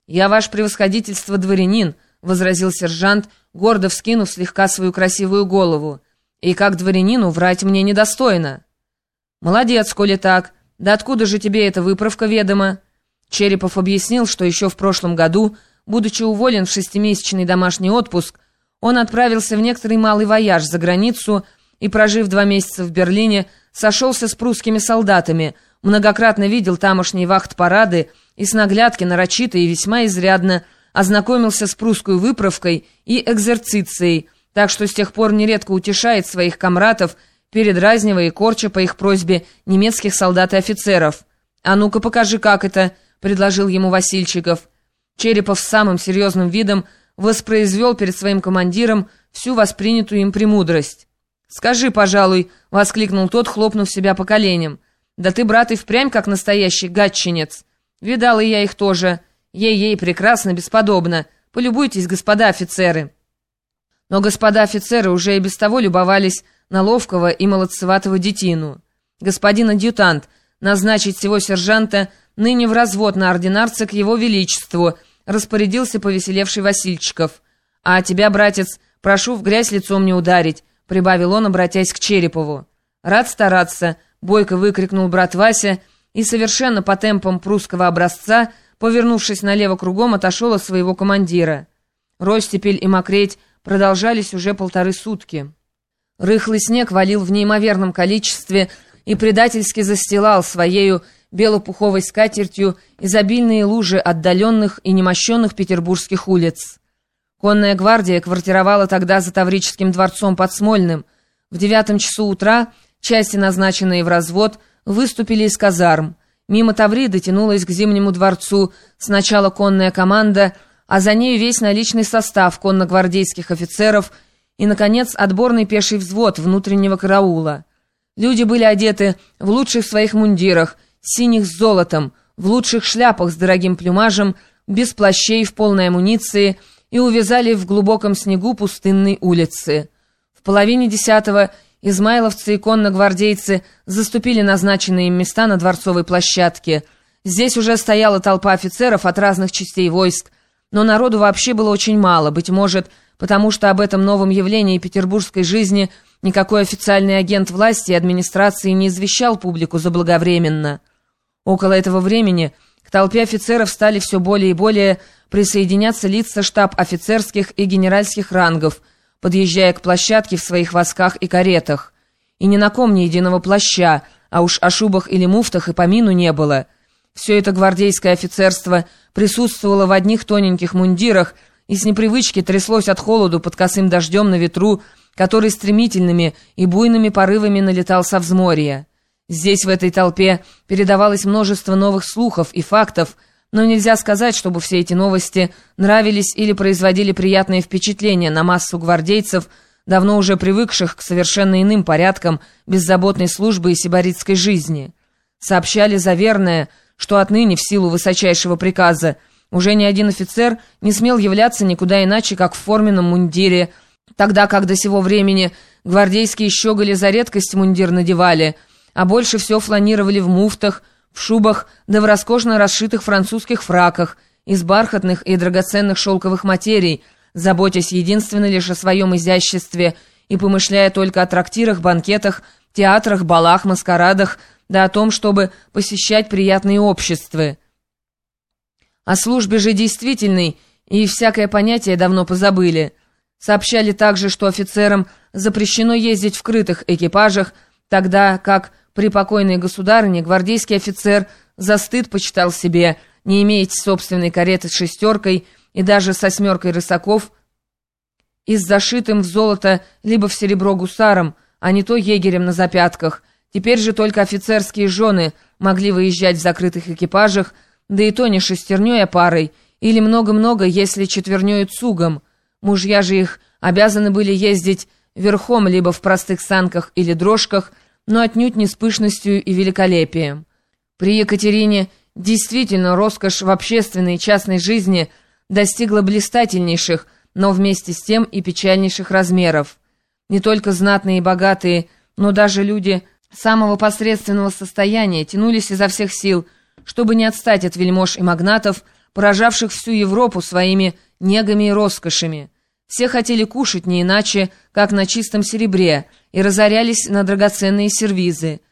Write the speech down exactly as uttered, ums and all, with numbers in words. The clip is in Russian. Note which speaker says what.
Speaker 1: «Я, ваше превосходительство, дворянин», — возразил сержант, гордо вскинув слегка свою красивую голову. «И как дворянину врать мне недостойно». «Молодец, коли так. Да откуда же тебе эта выправка ведома?» Черепов объяснил, что еще в прошлом году, будучи уволен в шестимесячный домашний отпуск, он отправился в некоторый малый вояж за границу и, прожив два месяца в Берлине, сошелся с прусскими солдатами, многократно видел тамошние вахт-парады и с наглядки нарочито и весьма изрядно ознакомился с прусской выправкой и экзерцицией, так что с тех пор нередко утешает своих комратов, передразнивая и корча по их просьбе немецких солдат и офицеров. «А ну-ка покажи, как это», — предложил ему Васильчиков. Черепов с самым серьезным видом воспроизвел перед своим командиром всю воспринятую им премудрость. «Скажи, пожалуй», — воскликнул тот, хлопнув себя по коленям. «Да ты, брат, и впрямь как настоящий гатчинец. Видал и я их тоже. Ей-ей, прекрасно, бесподобно. Полюбуйтесь, господа офицеры». Но господа офицеры уже и без того любовались на ловкого и молодцеватого детину. «Господин адъютант, назначить сего сержанта ныне в развод на ординарца к его величеству», распорядился повеселевший Васильчиков. «А тебя, братец, прошу в грязь лицом не ударить», прибавил он, обратясь к Черепову. «Рад стараться», — бойко выкрикнул брат Вася и совершенно по темпам прусского образца, повернувшись налево кругом, отошел от своего командира. Ростепель и мокреть продолжались уже полторы сутки. Рыхлый снег валил в неимоверном количестве и предательски застилал своею белопуховой скатертью изобильные лужи отдаленных и немощенных петербургских улиц. Конная гвардия квартировала тогда за Таврическим дворцом под Смольным. В девятом часу утра части, назначенные в развод, выступили из казарм. Мимо Тавриды тянулась к Зимнему дворцу сначала конная команда, а за нею весь наличный состав конногвардейских офицеров и, наконец, отборный пеший взвод внутреннего караула. Люди были одеты в лучших своих мундирах, синих с золотом, в лучших шляпах с дорогим плюмажем, без плащей, в полной амуниции, и увязали в глубоком снегу пустынной улицы. В половине десятого измайловцы и конногвардейцы заступили назначенные им места на Дворцовой площадке. Здесь уже стояла толпа офицеров от разных частей войск, но народу вообще было очень мало, быть может, потому что об этом новом явлении петербургской жизни никакой официальный агент власти и администрации не извещал публику заблаговременно. Около этого времени к толпе офицеров стали все более и более присоединяться лица штаб-офицерских и генеральских рангов, подъезжая к площадке в своих восках и каретах. И ни на ком ни единого плаща, а уж о шубах или муфтах и помину не было. Все это гвардейское офицерство присутствовало в одних тоненьких мундирах и с непривычки тряслось от холоду под косым дождем на ветру, который стремительными и буйными порывами налетал со взморья. Здесь, в этой толпе, передавалось множество новых слухов и фактов, но нельзя сказать, чтобы все эти новости нравились или производили приятное впечатление на массу гвардейцев, давно уже привыкших к совершенно иным порядкам беззаботной службы и сибаритской жизни. Сообщали заверное, что отныне, в силу высочайшего приказа, уже ни один офицер не смел являться никуда иначе, как в форменном мундире, тогда как до сего времени гвардейские щеголи за редкость мундир надевали, а больше все фланировали в муфтах, в шубах, да в роскошно расшитых французских фраках, из бархатных и драгоценных шелковых материй, заботясь единственно лишь о своем изяществе и помышляя только о трактирах, банкетах, театрах, балах, маскарадах, да о том, чтобы посещать приятные общества. О службе же действительной и всякое понятие давно позабыли. Сообщали также, что офицерам запрещено ездить в крытых экипажах, тогда как при покойной государыне гвардейский офицер за стыд почитал себе не иметь собственной кареты с шестеркой и даже с осьмеркой рысаков и с зашитым в золото либо в серебро гусаром, а не то егерем на запятках. Теперь же только офицерские жены могли выезжать в закрытых экипажах, да и то не шестерней, а парой, или много-много, если четверней цугом. Мужья же их обязаны были ездить верхом либо в простых санках или дрожках, но отнюдь не с пышностью и великолепием. При Екатерине действительно роскошь в общественной и частной жизни достигла блистательнейших, но вместе с тем и печальнейших размеров. Не только знатные и богатые, но даже люди самого посредственного состояния тянулись изо всех сил, чтобы не отстать от вельмож и магнатов, поражавших всю Европу своими негами и роскошами. Все хотели кушать не иначе, как на чистом серебре, и разорялись на драгоценные сервизы.